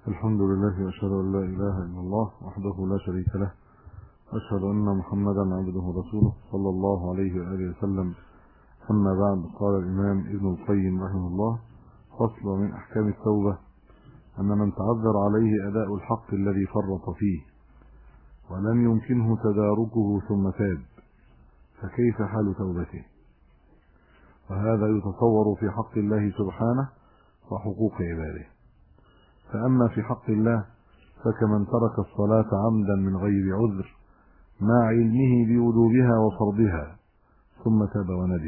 الحمد لله وأشهد أن لا إله إلا الله وحده لا شريك له، وأشهد أن محمدا عبده ورسوله صلى الله عليه وآله وسلم. أما بعد، قال الإمام ابن القيم رحمه الله: فصل من أحكام التوبة أن من تعذر عليه أداء الحق الذي فرط فيه ولم يمكنه تداركه ثم تاب، فكيف حال توبته؟ وهذا يتصور في حق الله سبحانه وحقوق عباده. فأما في حق الله فكمن ترك الصلاة عمدا من غير عذر مع علمه بوجوبها وفرضها ثم تاب وندم.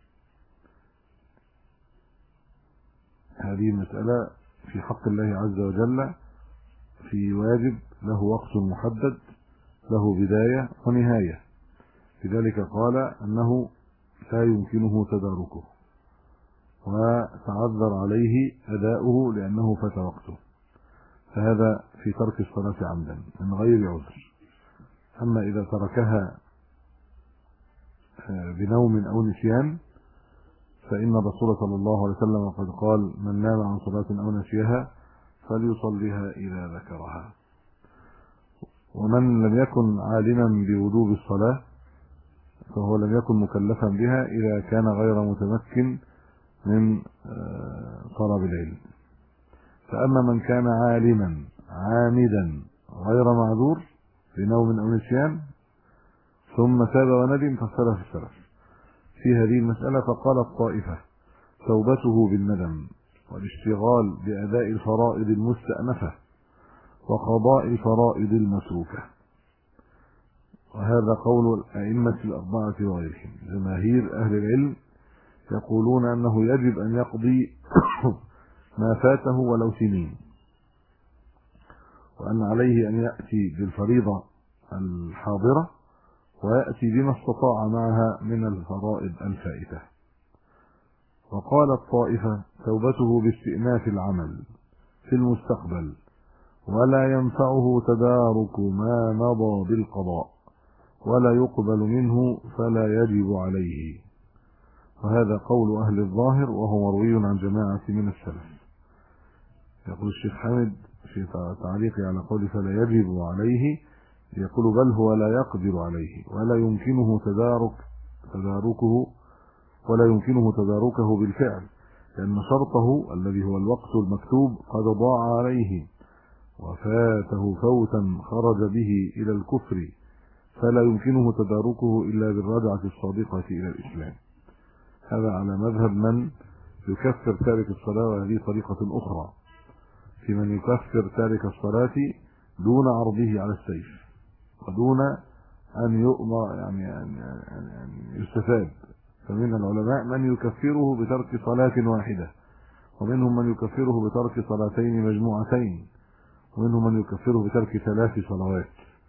هذه المسألة في حق الله عز وجل في واجب له وقت محدد، له بداية ونهاية، لذلك قال أنه لا يمكنه تداركه وتعذر عليه أداؤه لأنه فات وقته، فهذا في ترك الصلاة عمدا من غير عذر. أما إذا تركها بنوم أو نسيان فإن الرسول صلى الله عليه وسلم قد قال: من نام عن صلاة أو نسيها فليصليها إذا ذكرها. ومن لم يكن عالما بوجوب الصلاة فهو لم يكن مكلفا بها إذا كان غير متمكن من طلب العلم. فأما من كان عالما عامدا غير معذور بنوم أو نسيان ثم تاب وندم فاختلف السلف في هذه المسألة، فقال الطائفة: توبته بالندم والاشتغال بأداء الفرائض المستأنفة وقضاء الفرائض المتروكة. وهذا قول الأئمة الأربعة وغيرهم. جماهير أهل العلم يقولون أنه يجب أن يقضي ما فاته ولو سنين، وأن عليه أن يأتي بالفريضة الحاضرة ويأتي بما استطاع معها من الفرائض الفائتة. وقال الطائفة: توبته باستئناف العمل في المستقبل ولا ينفعه تدارك ما مضى بالقضاء ولا يقبل منه فلا يجب عليه. وهذا قول أهل الظاهر وهو مروي عن جماعة من السلف. يقول الشيخ حامد في تعليقه على قول فلا يجب عليه، يقول: بل هو لا يقدر عليه ولا يمكنه تداركه بالفعل، لأن شرطه الذي هو الوقت المكتوب قد ضاع عليه وفاته فوتا خرج به إلى الكفر، فلا يمكنه تداركه إلا بالرجعة الصادقة إلى الإسلام. هذا على مذهب من يكفر تارك الصلاة، وهذه طريقة أخرى في من يكفر تارك الصلاة دون عرضه على السيف ودون أن يؤمر أن يستفاد. فمن العلماء من يكفره بترك صلاة واحدة، ومنهم من يكفره بترك صلاتين مجموعتين، ومنهم من يكفره بترك 3 صلوات.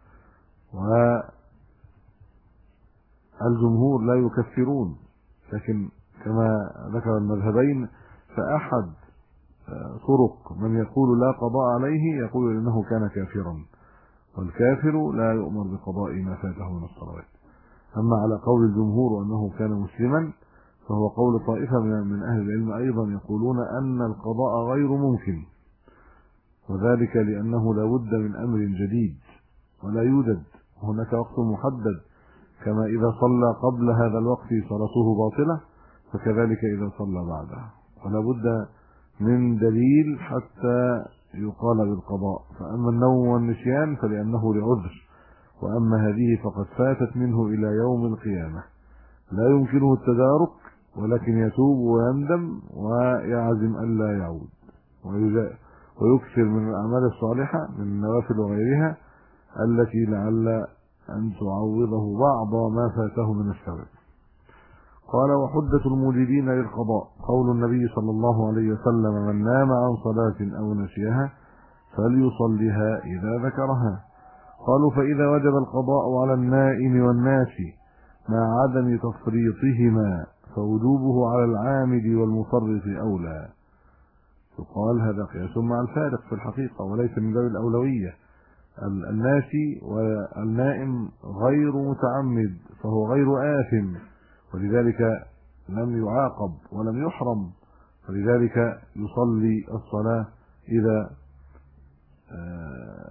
والجمهور لا يكفرون، لكن كما ذكر المذهبين فأحد طرق من يقول لا قضاء عليه يقول إنه كان كافرا، والكافر لا يؤمر بقضاء ما فاته من الصلوات. أما على قول الجمهور أنه كان مسلما فهو قول طائفة من أهل العلم أيضا يقولون أن القضاء غير ممكن، وذلك لأنه لا بد من أمر جديد ولا يوجد هناك وقت محدد، كما إذا صلى قبل هذا الوقت صلاته باطلة فكذلك إذا صلى بعدها، ولا بد من دليل حتى يقال بالقضاء. فأما النوم والنسيان فلأنه لعذر، وأما هذه فقد فاتت منه إلى يوم القيامة، لا يمكنه التدارك، ولكن يتوب ويندم ويعزم ألا يعود ويكثر من الأعمال الصالحة من النوافل وغيرها التي لعل أن تعوضه بعض ما فاته من السبب. قال: وحجة الموجبين للقضاء قول النبي صلى الله عليه وسلم: من نام عن صلاة أو نسيها فليصليها إذا ذكرها. قالوا: فإذا وجب القضاء على النائم والناس مع عدم تفريطهما فوجوبه على العامد والمفرط أولى. يقال هذا قياس مع الفارق في الحقيقة وليس من باب الأولوية. الناسي والنائم غير متعمد فهو غير آثم، ولذلك لم يعاقب ولم يحرم، فلذلك يصلي الصلاة إذا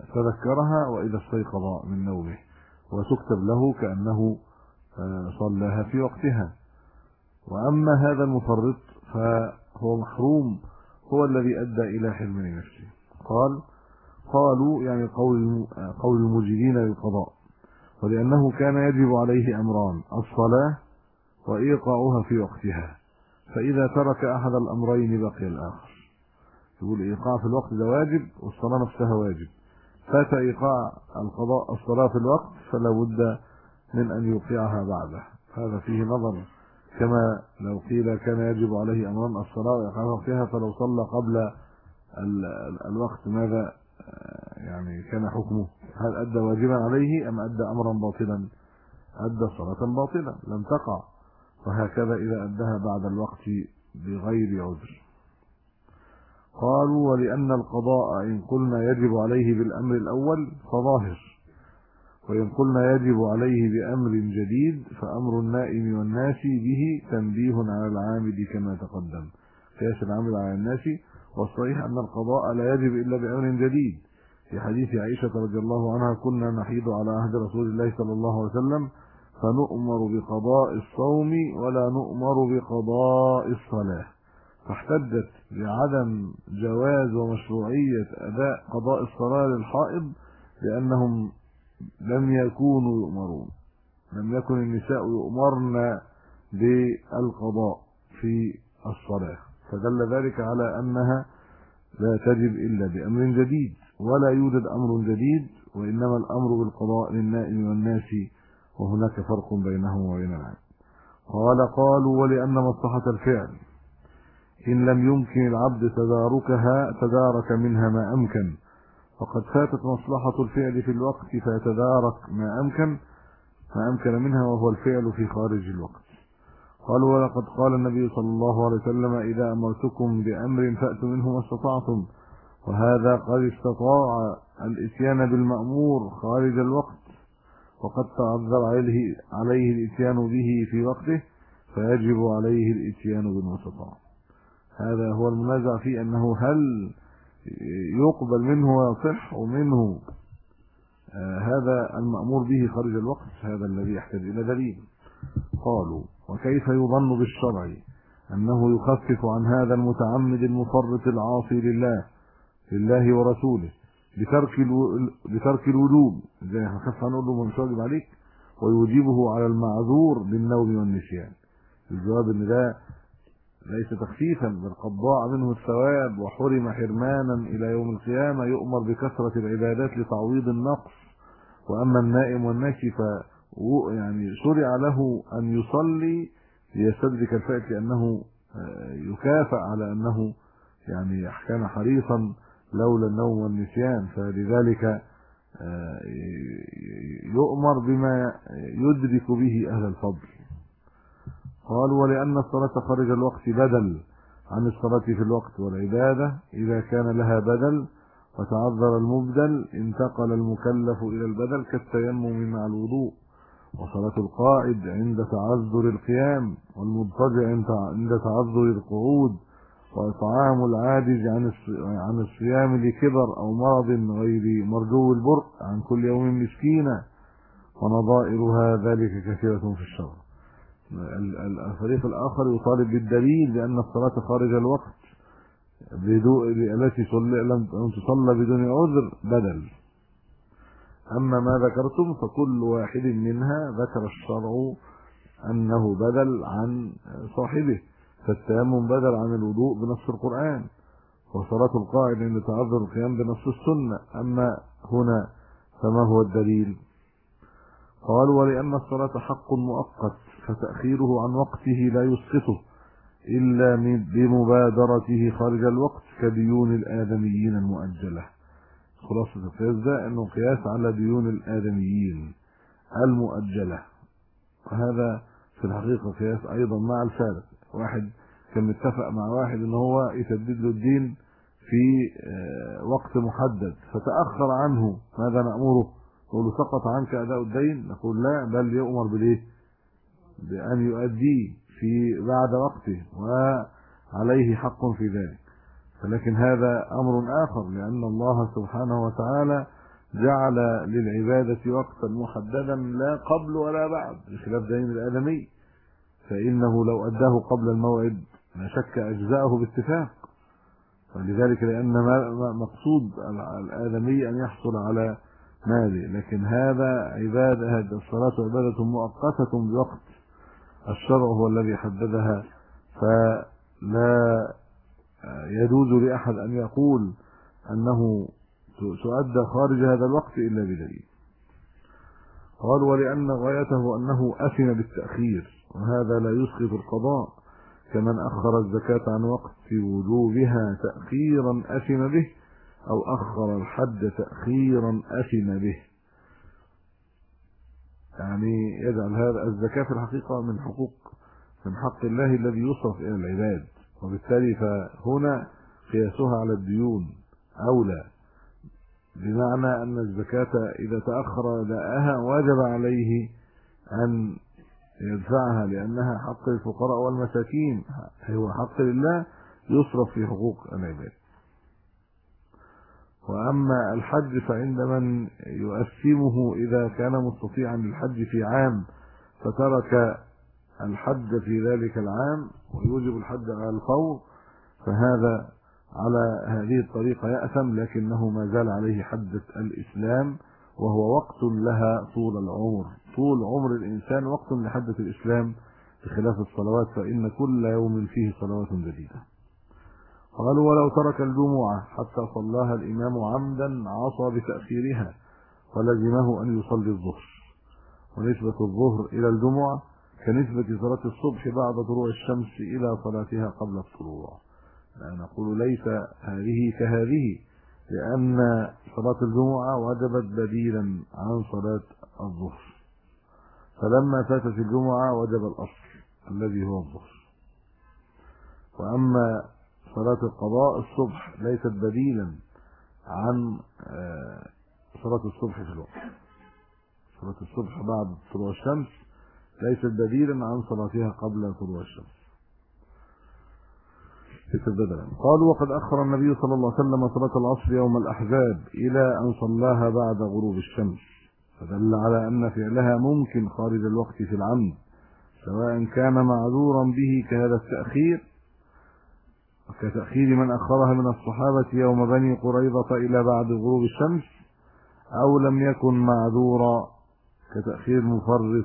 تذكرها وإذا استيقظ من نومه، وتكتب له كأنه صلاها في وقتها. وأما هذا المفرط فهو محروم، هو الذي أدى إلى حرمان نفسه. قالوا يعني قول المجيبين للقضاء، ولأنه كان يجب عليه أمران: الصلاة وإيقاعها في وقتها، فإذا ترك أحد الأمرين بقي الآخر. يقول إيقاع في الوقت ده واجب والصلاة نفسها واجب، فات إيقاع الصلاة في الوقت فلا بد من أن يوقعها بعده. هذا فيه نظر، كما لو قيل كان يجب عليه أمران: الصلاة وإيقاع وقتها، فلو صلى قبل الوقت ماذا يعني كان حكمه؟ هل أدى واجبا عليه أم أدى أمرا باطلا؟ أدى صلاة باطلة لم تقع. وهكذا إذا أداها بعد الوقت بغير عذر. قالوا: ولأن القضاء إن قلنا يجب عليه بالأمر الأول فظاهر، وإن قلنا يجب عليه بأمر جديد فأمر النائم والناس به تنبيه على العامد كما تقدم، قياس العامد على الناس. والصحيح أن القضاء لا يجب إلا بأمر جديد، في حديث عائشة رضي الله عنها: كنا نحيض على عهد رسول الله صلى الله عليه وسلم فنؤمر بقضاء الصوم ولا نؤمر بقضاء الصلاة، فاحتجت بعدم جواز ومشروعية أداء قضاء الصلاة للحائض لأنهم لم يكونوا يؤمرون، لم يكن النساء يؤمرن بالقضاء في الصلاة، فدل ذلك على أنها لا تجب إلا بأمر جديد، ولا يوجد أمر جديد، وإنما الأمر بالقضاء للنائم والناس، وهناك فرق بينهم وبين العام. قالوا: ولأن مصلحة الفعل إن لم يمكن العبد تدارك منها ما أمكن، وقد فاتت مصلحة الفعل في الوقت فيتدارك ما أمكن منها، وهو الفعل في خارج الوقت. قالوا: ولقد قال النبي صلى الله عليه وسلم: إذا أمرتكم بأمر فأتوا منه ما استطعتم، وهذا قد استطاع الإتيان بالمأمور خارج الوقت، وقد تعذر عليه الإتيان به في وقته، فيجب عليه الإتيان بالمستطاع. هذا هو المنازع فيه، أنه هل يقبل منه ويصح ومنه هذا المأمور به خارج الوقت، هذا الذي يحتاج إلى دليل. قالوا: وكيف يظن بالشرع أنه يخفف عن هذا المتعمد المفرط العاصي لله ورسوله بترك الوجوب، زي هنخف هنقول له مش واجب عليك، ويوجبه على المعذور بالنوم والنسيان؟ الجواب ان ده ليس تخفيفا، بل قد ضاع منه الثواب وحرم حرمانا الى يوم القيامه، يؤمر بكثره العبادات لتعويض النقص. واما النائم والناسي يعني شرع له ان يصلي ليستدرك الفائت، لانه يكافئ على انه يعني كان حريصا لولا النوم والنسيان، فلذلك يؤمر بما يدرك به أهل الفضل. قالوا: ولأن الصلاة خارج الوقت بدل عن الصلاة في الوقت، والعبادة إذا كان لها بدل وتعذر المبدل انتقل المكلف إلى البدل، كالتيمم مع الوضوء، وصلاة القاعد عند تعذر القيام، والمضطجع عند تعذر القعود، وإطعام العاجز عن الصيام لكبر أو مرض غير مرجو البرء عن كل يوم مسكينا، ونظائرها ذلك كثيرة في الشرع. الفريق الآخر يطالب بالدليل بأن الصلاة خارج الوقت التي لم تصلى بدون عذر بدل. أما ما ذكرتم فكل واحد منها ذكر الشرع أنه بدل عن صاحبه، فالتيمم بدل عن الوضوء بنص القرآن، وصلاة القاعد عند تعذر القيام بنص السنة. أما هنا فما هو الدليل؟ قالوا: ولأن الصلاة حق مؤقت، فتأخيره عن وقته لا يسقطه إلا بمبادرته خارج الوقت كديون الآدميين المؤجلة. خلاصة القياس ده أنه قياس على ديون الآدميين المؤجلة، وهذا في الحقيقة قياس أيضا مع الفارق. واحد كان متفق مع واحد ان هو يسدد له الدين في وقت محدد، فتأخر عنه، ماذا نأمره؟ نقول له: سقط عنك أداء الدين؟ نقول: لا، بل يؤمر بالايه؟ بأن يؤديه في بعد وقته، وعليه حق في ذلك. ولكن هذا أمر آخر، لأن الله سبحانه وتعالى جعل للعبادة وقتا محددا لا قبل ولا بعد، بخلاف دين الآدمي، فإنه لو أداه قبل الموعد لا شك أجزاءه باتفاق، ولذلك لأن مقصود الآدمي أن يحصل على ماله، لكن هذا عبادة، هذه الصلاة عبادة مؤقتة بوقت الشرع هو الذي حددها، فلا يجوز لأحد أن يقول أنه تؤدى خارج هذا الوقت إلا بدليل. قال ولأن غايته أنه أثم بالتأخير، وهذا لا يسقط القضاء، كمن أخر الزكاة عن وقت وجوبها تأخيرا أثم به، أو أخر الحج تأخيرا أثم به. يعني يجعل هذا الزكاة في الحقيقة من حق الله الذي يصرف إلى العباد، وبالتالي فهنا قياسها على الديون أولى، بمعنى أن الزكاة إذا تأخر أداءها وجب عليه أن يدفعها، لأنها حق الفقراء والمساكين، هو حق لله يصرف في حقوق العباد. وأما الحج فعند من يؤثمه إذا كان مستطيعا للحج في عام فترك الحج في ذلك العام ويوجب الحج على الفور، فهذا على هذه الطريقة يأثم، لكنه ما زال عليه حجة الإسلام، وهو وقت لها طول العمر. طول عمر الإنسان وقت لحجة الإسلام، بخلاف الصلوات فإن كل يوم فيه صلوات جديدة. قالوا ولو ترك الجمعة حتى صلاها الإمام عمدا عصى بتأخيرها، ولزمه أن يصلي الظهر. ونسبة الظهر إلى الجمعة كنسبة صلاة الصبح بعد طلوع الشمس إلى صلاتها قبل الطلوع. نقول ليس هذه كهذه، لأن صلاة الجمعة وجبت بديلا عن صلاة الظهر، فلما فاتت الجمعة وجب الأصل الذي هو الظهر. وأما صلاة القضاء الصبح ليست بديلا عن صلاة الصبح في الوقت. صلاة الصبح بعد طلوع الشمس ليست بديلا عن صلاتها قبل طلوع الشمس. قالوا وقد أخر النبي صلى الله عليه وسلم صلاة العصر يوم الأحزاب إلى أن صلاها بعد غروب الشمس، فدل على أن فعلها ممكن خارج الوقت في العمد، سواء كان معذورا به كهذا التأخير كتأخير من أخرها من الصحابة يوم بني قريظة إلى بعد غروب الشمس، أو لم يكن معذورا كتأخير مفرط،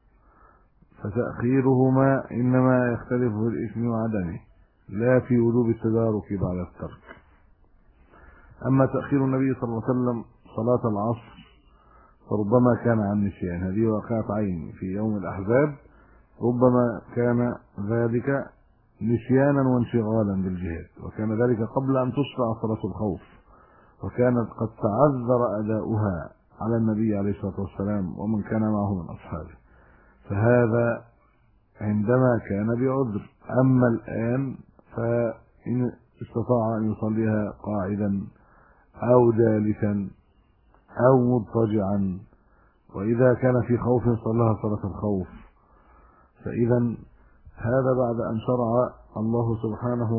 فتأخيرهما إنما يختلف في الإثم وعدمه لا في وجوب التدارك بعد الترك. أما تأخير النبي صلى الله عليه وسلم صلاة العصر فربما كان عن نسيان، هذه واقعة عين في يوم الأحزاب، ربما كان ذلك نسيانا وانشغالا بالجهاد، وكان ذلك قبل أن تشرع صلاة الخوف، وكانت قد تعذر أداؤها على النبي عليه الصلاة والسلام ومن كان معه من أصحابه، فهذا عندما كان بعذر. أما الآن فإن استطاع أن يصليها قاعدا أو جالسا أو مضطجعا، وإذا كان في خوف صلاها صلاة الخوف. فإذا هذا بعد أن شرع الله سبحانه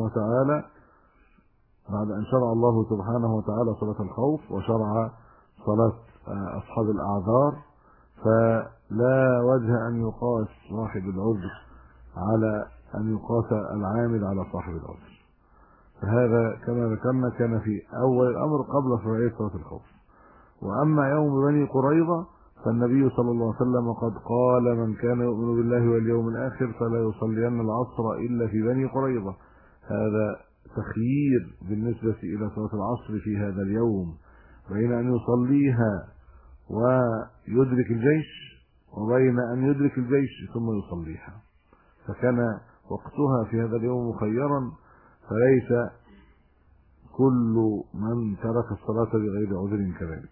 وتعالى صلاة الخوف، وشرع صلاة أصحاب الأعذار، فلا وجه أن يقاس صاحب العذر على أن يقاس العامل على صاحب العذر. فهذا كما ذكرنا كان في أول الأمر قبل شرعية صلاة الخوف. وأما يوم بني قريظة فالنبي صلى الله عليه وسلم قد قال من كان يؤمن بالله واليوم الآخر فلا يصلين العصر إلا في بني قريظة. هذا تخيير بالنسبة إلى صلاة العصر في هذا اليوم بين أن يصليها ويدرك الجيش وبين أن يدرك الجيش ثم يصليها، فكان وقتها في هذا اليوم مخيرا، فليس كل من ترك الصلاة بغير عذر كذلك.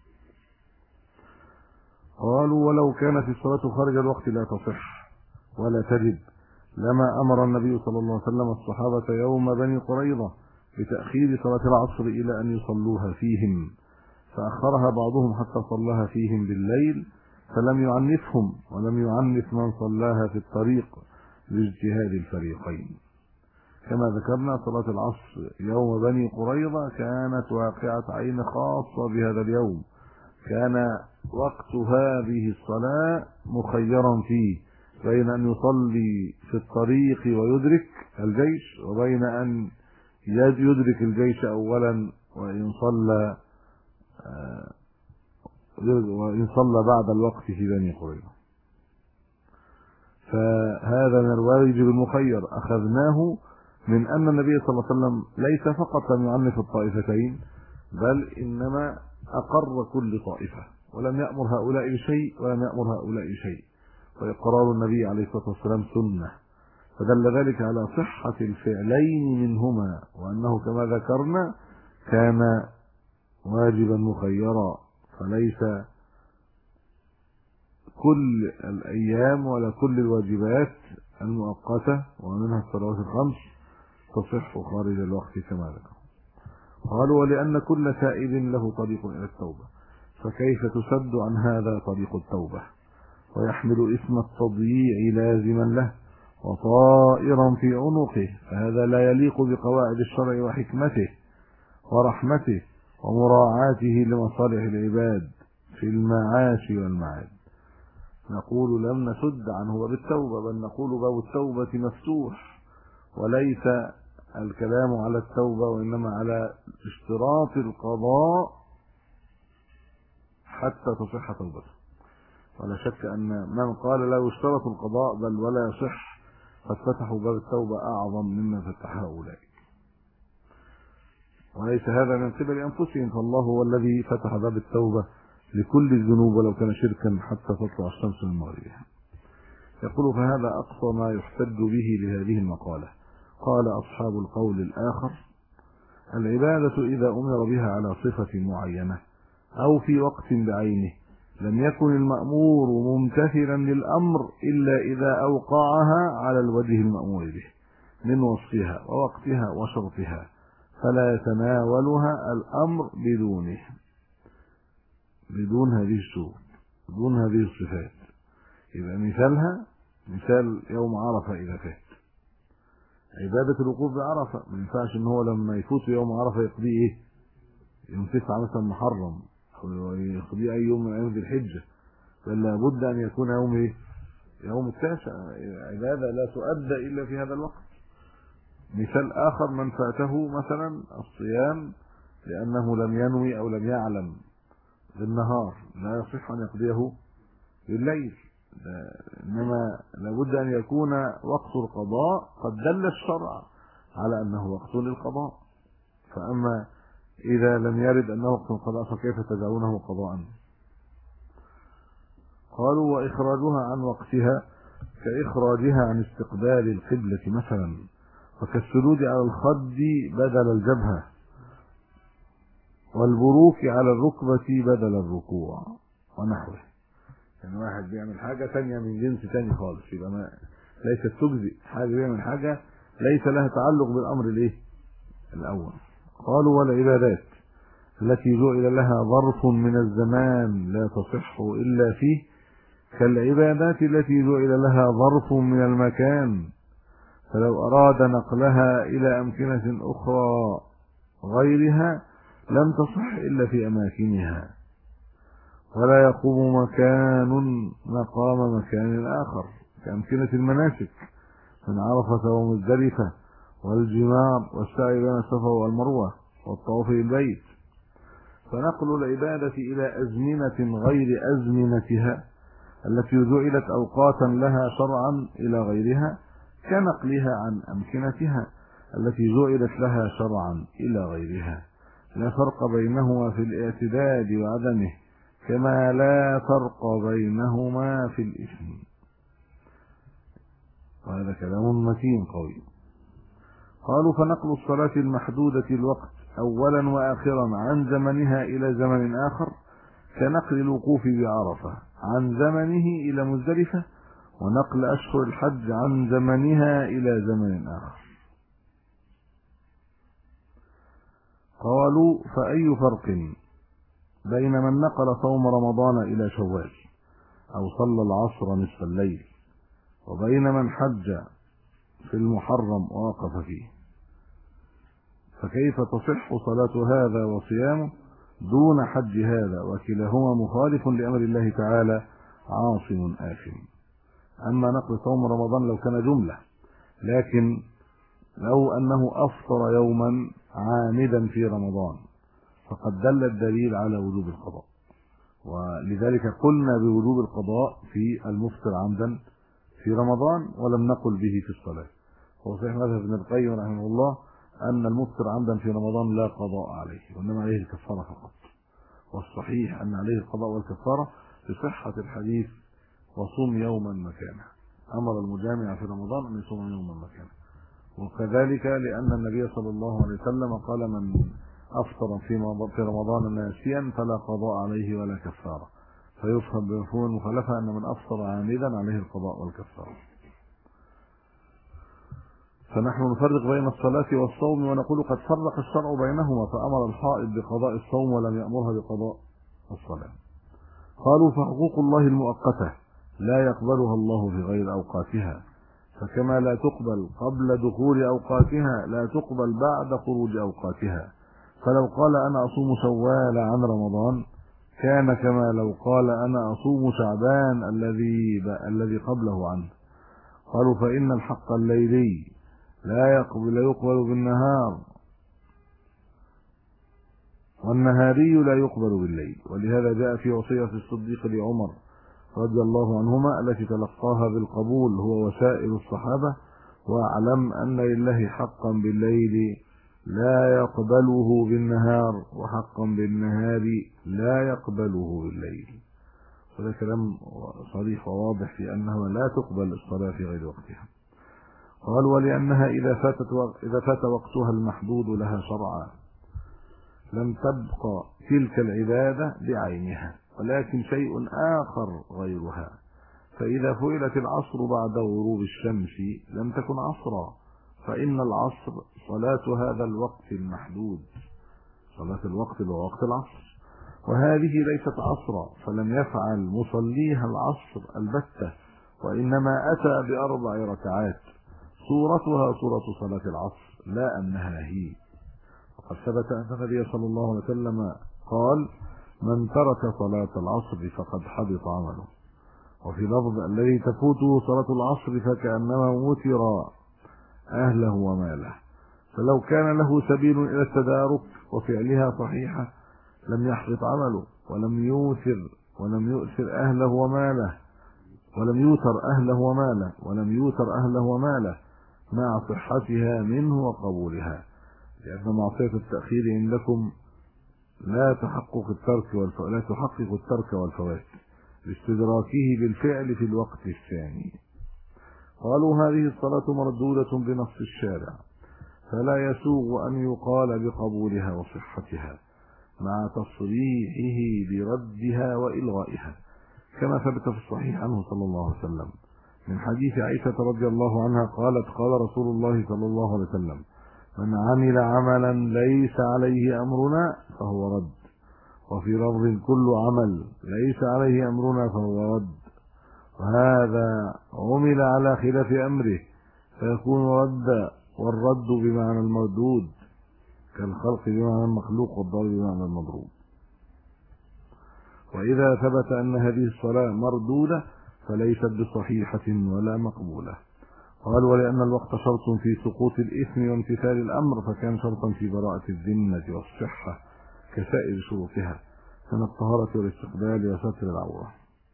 قالوا ولو كانت الصلاة خارج الوقت لا تصح ولا تجب لما أمر النبي صلى الله عليه وسلم الصحابة يوم بني قريظة بتأخير صلاة العصر إلى أن يصلوها فيهم، فأخرها بعضهم حتى صلاها فيهم بالليل، فلم يعنفهم ولم يعنف من صلاها في الطريق لاجتهاد الفريقين. كما ذكرنا صلاة العصر يوم بني قريظة كانت واقعة عين خاصة بهذا اليوم، كان وقت هذه الصلاة مخيرا فيه بين أن يصلي في الطريق ويدرك الجيش، وبين أن يدرك الجيش أولا وإن صلى بعد الوقت في بني قريظة. فهذا من الواجب المخير أخذناه من أن النبي صلى الله عليه وسلم ليس فقط لم يعنف الطائفتين، بل إنما أقر كل طائفة ولم يأمر هؤلاء بشيء ولم يأمر هؤلاء بشيء، وإقرار النبي عليه الصلاة والسلام سنة، فدل ذلك على صحة الفعلين منهما، وأنه كما ذكرنا كان واجبا مخيرا، فليس كل الأيام ولا كل الواجبات المؤقتة ومنها الصلوات الخمس تصح خارج الوقت كما ذكر. قالوا ولأن كل تائب له طريق إلى التوبة، فكيف تسد عن هذا طريق التوبة ويحمل اسم التضييع لازما له وطائرا في عنقه، فهذا لا يليق بقواعد الشرع وحكمته ورحمته ومراعاته لمصالح العباد في المعاش والمعاد. نقول لم نسد عنه باب التوبة، بل نقول باب التوبة مفتوح، وليس الكلام على التوبة وإنما على اشتراط القضاء حتى تصح توبته. ولا شك أن من قال لا يشترط القضاء بل ولا يصح قد فتحوا باب التوبة أعظم مما فتحها أولئك، وليس هذا من قبل أنفسهم، فالله هو الذي فتح باب التوبة لكل الذنوب ولو كان شركا حتى تطلع الشمس من مغربها. يقول فهذا أقصى ما يحتج به لهذه المقالة. قال أصحاب القول الآخر: العبادة إذا أمر بها على صفة معينة أو في وقت بعينه لم يكن المأمور ممتثلا للأمر إلا إذا أوقعها على الوجه المأمور به من وصفها ووقتها وشرطها، فلا يتناولها الأمر بدون هذه الشروط، بدون هذه الصفات. يبقى مثالها مثال يوم عرفة إذا فات، عبادة الوقوف بعرفة ما ينفعش ان هو لما يفوت يوم عرفة يقضي ايه يوم 9 مثلا محرم او يقضي اي يوم من ايام ذي الحجة، بل لابد ان يكون يوم ايه يوم 9. عبادة لا تؤدى الا في هذا الوقت. مثال اخر: من فاته مثلا الصيام لانه لم ينوي او لم يعلم بالنهار لا يصح ان يقضيه بالليل، انما لابد ان يكون وقت القضاء قد دل الشرع على انه وقت للقضاء، فاما اذا لم يرد انه وقت القضاء فكيف تدعونه قضاء؟ قالوا واخراجها عن وقتها كاخراجها عن استقبال القبلة مثلا، وكالسجود على الخد بدل الجبهة، والبروك على الركبة بدل الركوع ونحوه. يعني واحد بيعمل حاجة تانية من جنس تاني خالص، يبقى ما ليست تجزئ، حاجة بيعمل حاجة ليس لها تعلق بالأمر الايه الأول. قالوا والعبادات التي جعل لها ظرف من الزمان لا تصح إلا فيه كالعبادات التي جعل لها ظرف من المكان، فلو أراد نقلها إلى أمكنة أخرى غيرها لم تصح إلا في أماكنها، ولا يقوم مكان مقام مكان آخر كأمكنة المناسك من عرفة ومزدلفة والجمار والسعي بين الصفا والمروة والطواف بالبيت. فنقل العبادة إلى أزمنة غير أزمنتها التي جعلت أوقاتا لها شرعا إلى غيرها كنقلها عن أمكنتها التي جعلت لها شرعا إلى غيرها، لا فرق بينهما في الاعتداد وعدمه كما لا فرق بينهما في الإثم. وهذا كلام متين قوي. قالوا فنقل الصلاة المحدودة الوقت أولا وآخرا عن زمنها إلى زمن آخر كنقل الوقوف بعرفة عن زمنه إلى مزدلفة، ونقل أشهر الحج عن زمنها إلى زمن آخر. قالوا فأي فرق بين من نقل صوم رمضان إلى شوال أو صلى العصر نصف الليل وبين من حج في المحرم ووقف فيه؟ فكيف تصح صلاة هذا وصيامه دون حج هذا، وكلاهما مخالف لأمر الله تعالى عاصم آثم. أما نقل صوم رمضان لو كان جملة، لكن لو أنه أفطر يوما عامدا في رمضان فقد دل الدليل على وجوب القضاء، ولذلك قلنا بوجوب القضاء في المفطر عمدا في رمضان ولم نقل به في الصلاة. وصحيح مذهب ابن القيم رحمه الله أن المفطر عمدا في رمضان لا قضاء عليه وإنما عليه الكفارة فقط، والصحيح أن عليه القضاء والكفارة لصحة الحديث وصوم يوما مكانه. أمر المجامع في رمضان أن يصوم يوما مكانه، وكذلك لأن النبي صلى الله عليه وسلم قال من أفطر في رمضان ناسيا فلا قضاء عليه ولا كفارة، فيفهم بمفهوم المخالفة أن من أفطر عامدا عليه القضاء والكفارة. فنحن نفرق بين الصلاة والصوم ونقول قد فرق الشرع بينهما، فأمر الحائض بقضاء الصوم ولم يأمرها بقضاء الصلاة. قالوا فحقوق الله المؤقتة لا يقبلها الله في غير أوقاتها، فكما لا تقبل قبل دخول أوقاتها لا تقبل بعد خروج أوقاتها. فلو قال أنا أصوم شوال عن رمضان كان كما لو قال أنا أصوم شعبان الذي قبله عنه. قالوا فإن الحق الليلي لا يقبل بالنهار، والنهاري لا يقبل بالليل، ولهذا جاء في وصية الصديق لعمر رضي الله عنهما التي تلقاها بالقبول هو وسائر الصحابة: واعلم أن لله حقا بالليل لا يقبله بالنهار، وحقا بالنهار لا يقبله بالليل. وهذا كلام صريح وواضح في أنه لا تقبل الصلاة في غير وقتها. قال ولأنها إذا فات وقتها المحدود لها شرعا لم تبقى تلك العبادة بعينها، ولكن شيء آخر غيرها. فإذا فعلت العصر بعد غروب الشمس لم تكن عصرا، فإن العصر صلاة هذا الوقت المحدود، صلاة الوقت اللي هو وقت العصر، وهذه ليست عصرا، فلم يفعل مصليها العصر البتة، وإنما أتى ب4 ركعات صورتها صورة صلاة العصر لا أنها هي. وقد ثبت أن النبي صلى الله عليه وسلم قال: من ترك صلاة العصر فقد حبط عمله. وفي لفظ: الذي تفوته صلاة العصر فكأنما وتر أهله وماله. فلو كان له سبيل إلى التدارك وفعلها صحيحة لم يحبط عمله، ولم يؤثر أهله وماله، ولم يوتر أهله وماله مع صحتها منه وقبولها، لأن معصية التأخير عندكم لا تحقق الترك والفوات لاستدراكه بالفعل في الوقت الثاني. قالوا هذه الصلاة مردودة بنص الشارع، فلا يسوغ أن يقال بقبولها وصحتها مع تصريحه بردها وإلغائها، كما ثبت في الصحيح عنه صلى الله عليه وسلم من حديث عائشة رضي الله عنها قالت: قال رسول الله صلى الله عليه وسلم: من عمل عملا ليس عليه أمرنا فهو رد. وفي لفظ: كل عمل ليس عليه أمرنا فهو رد. وهذا عمل على خلاف أمره فيكون ردا، والرد بمعنى المردود كالخلق بمعنى المخلوق والضرب بمعنى المضروب. وإذا ثبت أن هذه الصلاة مردودة فليست بصحيحة ولا مقبولة. قال: ولأن الوقت شرط في سقوط الإثم وامتثال الأمر، فكان شرطا في براءة الذمة والصحة كسائر شروطها من الطهارة والاستقبال وستر العورة.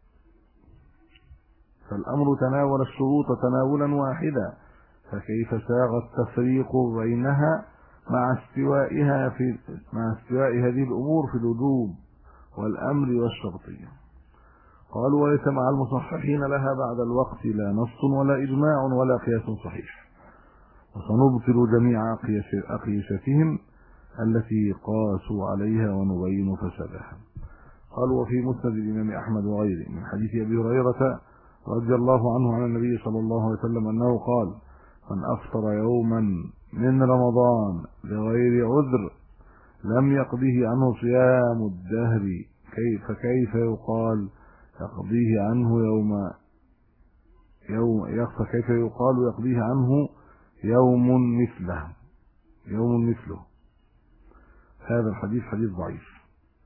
فالأمر تناول الشروط تناولا واحدا، فكيف ساغ التفريق بينها مع استواء هذه الأمور في الوجوب والأمر والشرطية. قالوا: وليس مع المصححين لها بعد الوقت لا نص ولا إجماع ولا قياس صحيح، وسنبطل جميع أقيستهم التي قاسوا عليها ونبين فسادها. قالوا: وفي مسند الإمام أحمد وغيره من حديث أبي هريرة رضي الله عنه عن النبي صلى الله عليه وسلم أنه قال: من أفطر يوما من رمضان بغير عذر لم يقضيه عنه صيام الدهر، كيف يقال يقضيه عنه كيف يقال يقضيه عنه يوم مثله. هذا الحديث حديث ضعيف،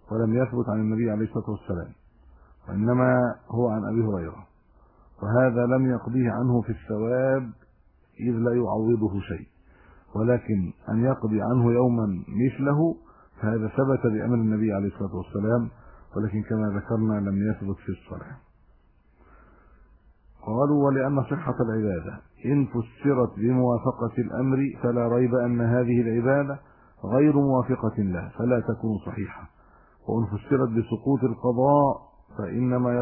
ولم يثبت عن النبي عليه الصلاة والسلام، وإنما هو عن أبي هريرة، وهذا لم يقضيه عنه في الثواب إذ لا يعوضه شيء، ولكن أن يقضي عنه يوما مثله فهذا ثبت بأمر النبي عليه الصلاة والسلام، ولكن كما ذكرنا لم يثبت في الصلاة. قالوا ولأن صحة العبادة إن فسرت بموافقة الأمر فلا ريب أن هذه العبادة غير موافقة له فلا تكون صحيحة، وإن فسرت بسقوط القضاء فإنما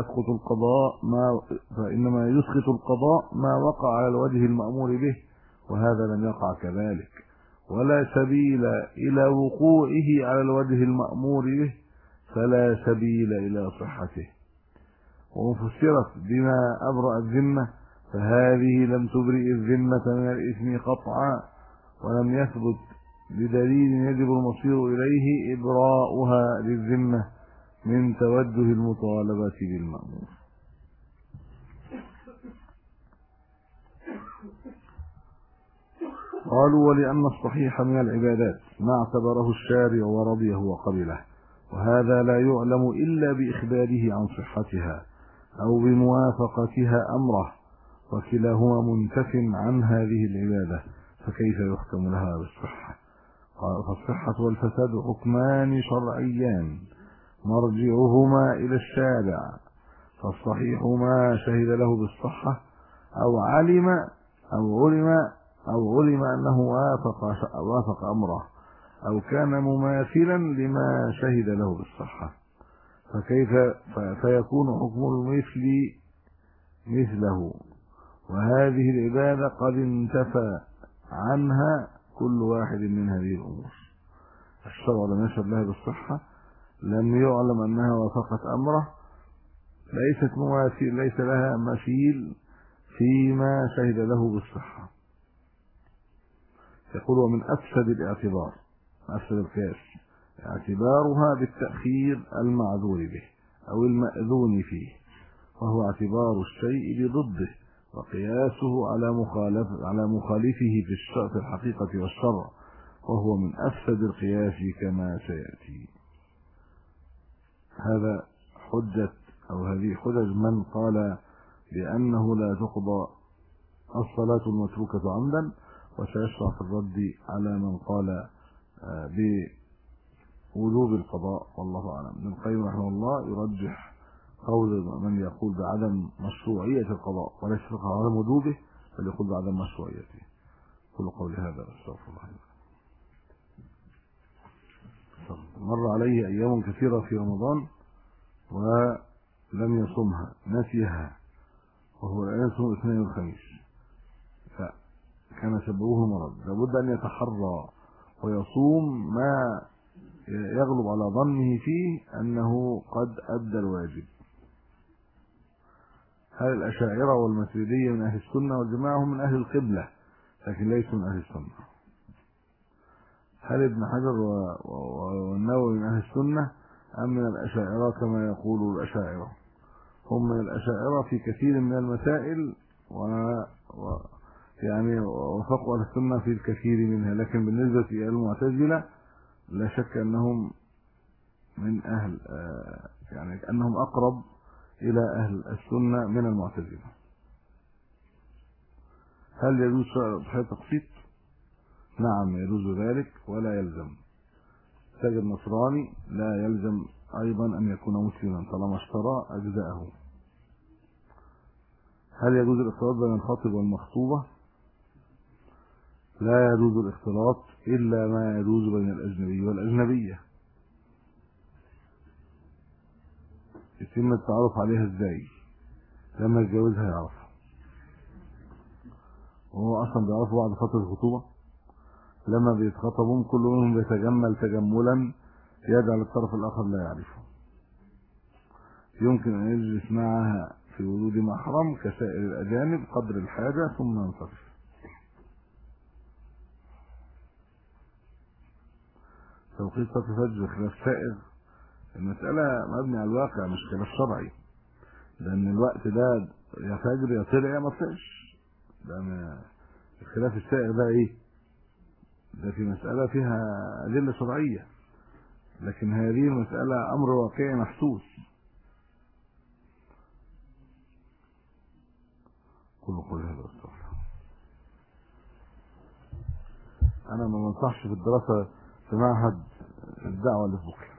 يسقط القضاء ما وقع على الوجه المأمور به، وهذا لم يقع كذلك، ولا سبيل إلى وقوعه على الوجه المأمور به فلا سبيل إلى صحته. وإن فسرت بما أبرأ الذمة فهذه لم تبرئ الذمة من الإثم قطعا، ولم يثبت بدليل يجب المصير إليه إبراؤها للذمة من توجه المطالبة بالمأمور. قالوا ولأن الصحيح من العبادات ما اعتبره الشارع ورضيه وقبله، وهذا لا يعلم إلا بإخباره عن صحتها أو بموافقتها أمره، وكلاهما منتف عن هذه العبادة، فكيف يحكم لها بالصحة؟ فالصحة والفساد حكمان شرعيان مرجعهما إلى الشارع، فالصحيح ما شهد له بالصحة أو علم أنه وافق أمره، أو كان مماثلا لما شهد له بالصحة، فيكون حكم المثل مثله، وهذه العبادة قد انتفى عنها كل واحد من هذه الأمور. الشرع لم يشهد لها بالصحة، لم يعلم أنها وافقت أمره، ليس لها مثيل فيما شهد له بالصحة. يقول ومن أفسد الاعتبار أفسد القياس اعتبارها بالتأخير المعذور به أو المأذون فيه، وهو اعتبار الشيء بضده وقياسه على مخالفه في الحقيقة والشرع، وهو من أفسد القياس كما سيأتي. هذا هذه حجج من قال بأنه لا تقضى الصلاة المتروكة عمدا، وسيشرع في الرد على من قال بوجوب القضاء، والله أعلم. ابن القيم رحمه الله يرجح قول من يقول بعدم مشروعية القضاء وليس فقط عدم وجوبه، بل يقول بعدم مشروعيته. كل قول هذا استغفر الله. مر عليه أيام كثيرة في رمضان ولم يصمها، نسيها، وهو الآن يصوم الاثنين والخميس، فكان سببه مرض. لابد أن يتحرى ويصوم ما يغلب على ظنه فيه أنه قد أدى الواجب. هل الأشاعرة والماتريدية من أهل السنة والجماعة هم من أهل القبلة لكن ليسوا من أهل السنة؟ هل ابن حجر والنووي من أهل السنة أم من الأشاعرة كما يقول الأشاعرة؟ هم من الأشاعرة في كثير من المسائل يعني وفقوا أهل السنة في الكثير منها، لكن بالنسبة إلى المعتزلة لا شك أنهم من أهل يعني أنهم أقرب إلى أهل السنة من المعتزلة. هل يجوز صحيح تقسيط؟ نعم يجوز ذلك ولا يلزم. تاجر نصراني لا يلزم أيضا أن يكون مسلما طالما اشترى أجزاءه. هل يجوز الاختلاط بين الخاطب والمخطوبة؟ لا يجوز الاختلاط إلا ما يجوز بين الأجنبي والأجنبية. يتم التعرف عليها ازاي؟ لما يتجوزها يعرفها، وهو أصلا بيعرفه بعد فترة الخطوبة. لما بيتخطبون كل منهم بيتجمل تجملا يجعل الطرف الآخر لا يعرفه. يمكن أن يجلس معها في وجود محرم كسائر الأجانب قدر الحاجة ثم ينصرف. توقيت صلاة الفجر خلاف سائغ، المسألة مبني على الواقع مش خلاف شرعي، لأن الوقت ده يا فجر يا طلع يا ما طلعش. لأن الخلاف السائغ ده إيه؟ ده في مسألة فيها أدلة شرعية، لكن هذه المسألة أمر واقعي محسوس. قل هذا واستغفر. أنا ما بنصحش في الدراسة في معهد الدعوة اللي في بكرة.